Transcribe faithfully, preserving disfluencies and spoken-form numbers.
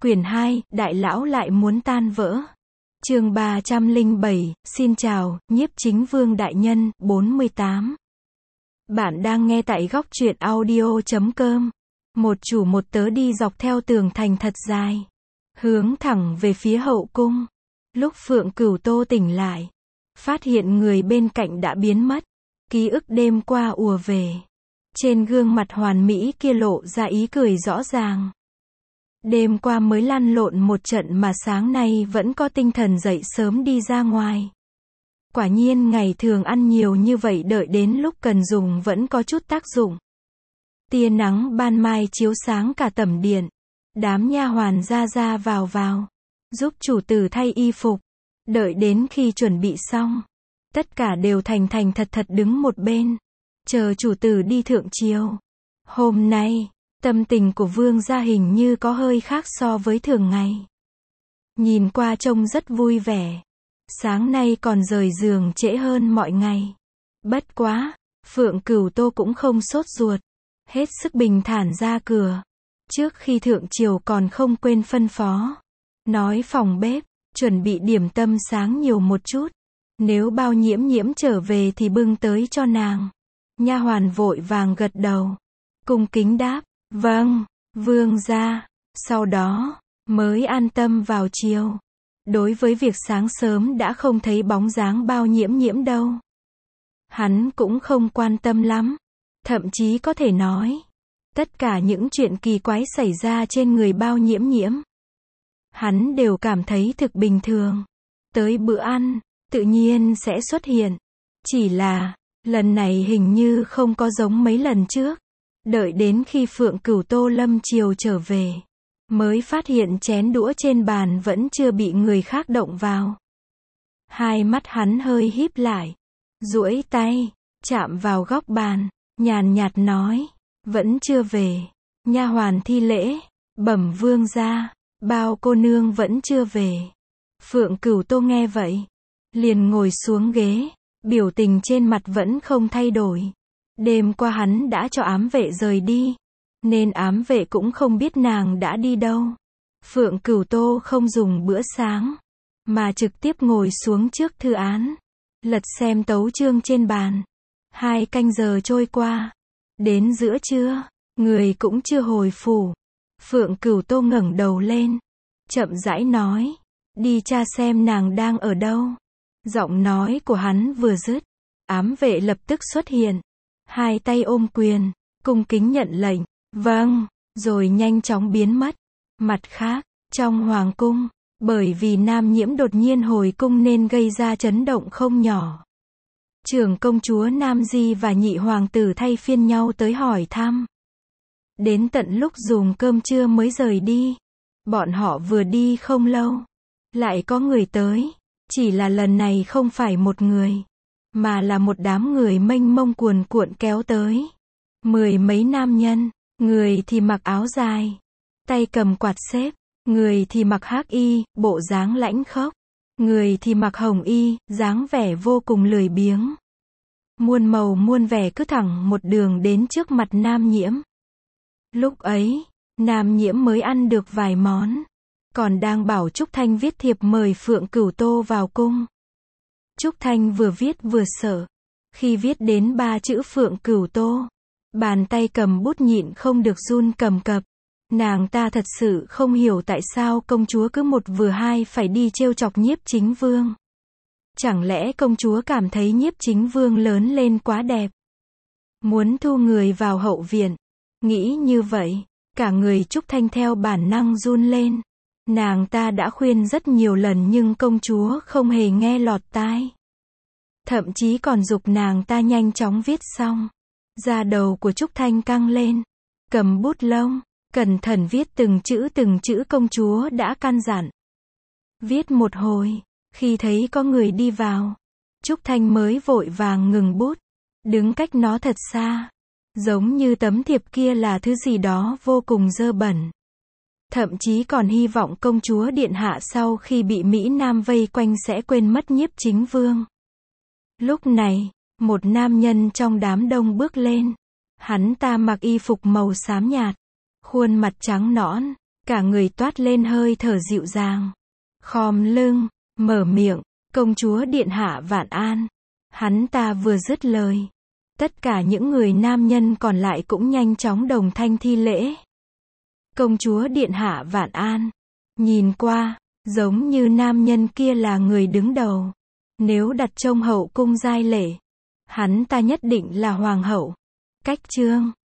Quyển hai, Đại lão lại muốn tan vỡ. Chương ba trăm lẻ bảy, xin chào, Nhiếp Chính Vương đại nhân, bốn mươi tám. Bạn đang nghe tại góc truyện audio chấm com. Một chủ một tớ đi dọc theo tường thành thật dài, hướng thẳng về phía hậu cung. Lúc Phượng Cửu Tô tỉnh lại, phát hiện người bên cạnh đã biến mất. Ký ức đêm qua ùa về. Trên gương mặt hoàn mỹ kia lộ ra ý cười rõ ràng. Đêm qua mới lăn lộn một trận mà sáng nay vẫn có tinh thần dậy sớm đi ra ngoài. Quả nhiên ngày thường ăn nhiều như vậy đợi đến lúc cần dùng vẫn có chút tác dụng. Tia nắng ban mai chiếu sáng cả tẩm điện. Đám nha hoàn ra ra vào vào, giúp chủ tử thay y phục. Đợi đến khi chuẩn bị xong, tất cả đều thành thành thật thật đứng một bên, chờ chủ tử đi thượng triều. Hôm nay, tâm tình của vương gia hình như có hơi khác so với thường ngày. Nhìn qua trông rất vui vẻ. Sáng nay còn rời giường trễ hơn mọi ngày. Bất quá, Phượng Cửu Tô cũng không sốt ruột. Hết sức bình thản ra cửa. Trước khi thượng triều còn không quên phân phó. Nói phòng bếp, chuẩn bị điểm tâm sáng nhiều một chút. Nếu Bao Nhiễm Nhiễm trở về thì bưng tới cho nàng. Nha hoàn vội vàng gật đầu. Cung kính đáp, vâng, vương gia. Sau đó, mới an tâm vào chiều. Đối với việc sáng sớm đã không thấy bóng dáng Bao Nhiễm Nhiễm đâu. Hắn cũng không quan tâm lắm. Thậm chí có thể nói, tất cả những chuyện kỳ quái xảy ra trên người Bao Nhiễm Nhiễm, hắn đều cảm thấy thực bình thường. Tới bữa ăn, tự nhiên sẽ xuất hiện. Chỉ là, lần này hình như không có giống mấy lần trước. Đợi đến khi Phượng Cửu Tô lâm triều trở về, mới phát hiện chén đũa trên bàn vẫn chưa bị người khác động vào. Hai mắt hắn hơi híp lại, duỗi tay, chạm vào góc bàn, nhàn nhạt nói, vẫn chưa về. Nha hoàn thi lễ, bẩm vương gia, Bao cô nương vẫn chưa về. Phượng Cửu Tô nghe vậy, liền ngồi xuống ghế, biểu tình trên mặt vẫn không thay đổi. Đêm qua hắn đã cho ám vệ rời đi, nên ám vệ cũng không biết nàng đã đi đâu. Phượng Cửu Tô không dùng bữa sáng, mà trực tiếp ngồi xuống trước thư án, lật xem tấu chương trên bàn. Hai canh giờ trôi qua, đến giữa trưa, người cũng chưa hồi phủ. Phượng Cửu Tô ngẩng đầu lên, chậm rãi nói, đi tra xem nàng đang ở đâu. Giọng nói của hắn vừa dứt, ám vệ lập tức xuất hiện, hai tay ôm quyền, cung kính nhận lệnh, vâng, rồi nhanh chóng biến mất. Mặt khác, trong hoàng cung, bởi vì Nam Nhiễm đột nhiên hồi cung nên gây ra chấn động không nhỏ. Trưởng công chúa Nam Di và nhị hoàng tử thay phiên nhau tới hỏi thăm. Đến tận lúc dùng cơm trưa mới rời đi. Bọn họ vừa đi không lâu, lại có người tới. Chỉ là lần này không phải một người, mà là một đám người mênh mông cuồn cuộn kéo tới. Mười mấy nam nhân, người thì mặc áo dài, tay cầm quạt xếp, người thì mặc hắc y, bộ dáng lãnh khốc, người thì mặc hồng y, dáng vẻ vô cùng lười biếng. Muôn màu muôn vẻ cứ thẳng một đường đến trước mặt Nam Nhiễm. Lúc ấy, Nam Nhiễm mới ăn được vài món, còn đang bảo Trúc Thanh viết thiệp mời Phượng Cửu Tô vào cung. Trúc Thanh vừa viết vừa sợ. Khi viết đến ba chữ Phượng Cửu Tô, bàn tay cầm bút nhịn không được run cầm cập. Nàng ta thật sự không hiểu tại sao công chúa cứ một vừa hai phải đi trêu chọc Nhiếp Chính Vương. Chẳng lẽ công chúa cảm thấy Nhiếp Chính Vương lớn lên quá đẹp, muốn thu người vào hậu viện? Nghĩ như vậy, cả người Trúc Thanh theo bản năng run lên. Nàng ta đã khuyên rất nhiều lần nhưng công chúa không hề nghe lọt tai. Thậm chí còn giục nàng ta nhanh chóng viết xong. Da đầu của Trúc Thanh căng lên, cầm bút lông, cẩn thận viết từng chữ từng chữ công chúa đã căn dặn. Viết một hồi, khi thấy có người đi vào, Trúc Thanh mới vội vàng ngừng bút, đứng cách nó thật xa, giống như tấm thiệp kia là thứ gì đó vô cùng dơ bẩn. Thậm chí còn hy vọng công chúa điện hạ sau khi bị Mỹ Nam vây quanh sẽ quên mất Nhiếp Chính Vương. Lúc này, một nam nhân trong đám đông bước lên. Hắn ta mặc y phục màu xám nhạt, khuôn mặt trắng nõn, Cả người toát lên hơi thở dịu dàng. Khom lưng, mở miệng, công chúa điện hạ vạn an. Hắn ta vừa dứt lời. Tất cả những người nam nhân còn lại cũng nhanh chóng đồng thanh thi lễ. Công chúa điện hạ vạn an. Nhìn qua, giống như nam nhân kia là người đứng đầu. Nếu đặt trong hậu cung giai lệ, hắn ta nhất định là hoàng hậu. Cách chương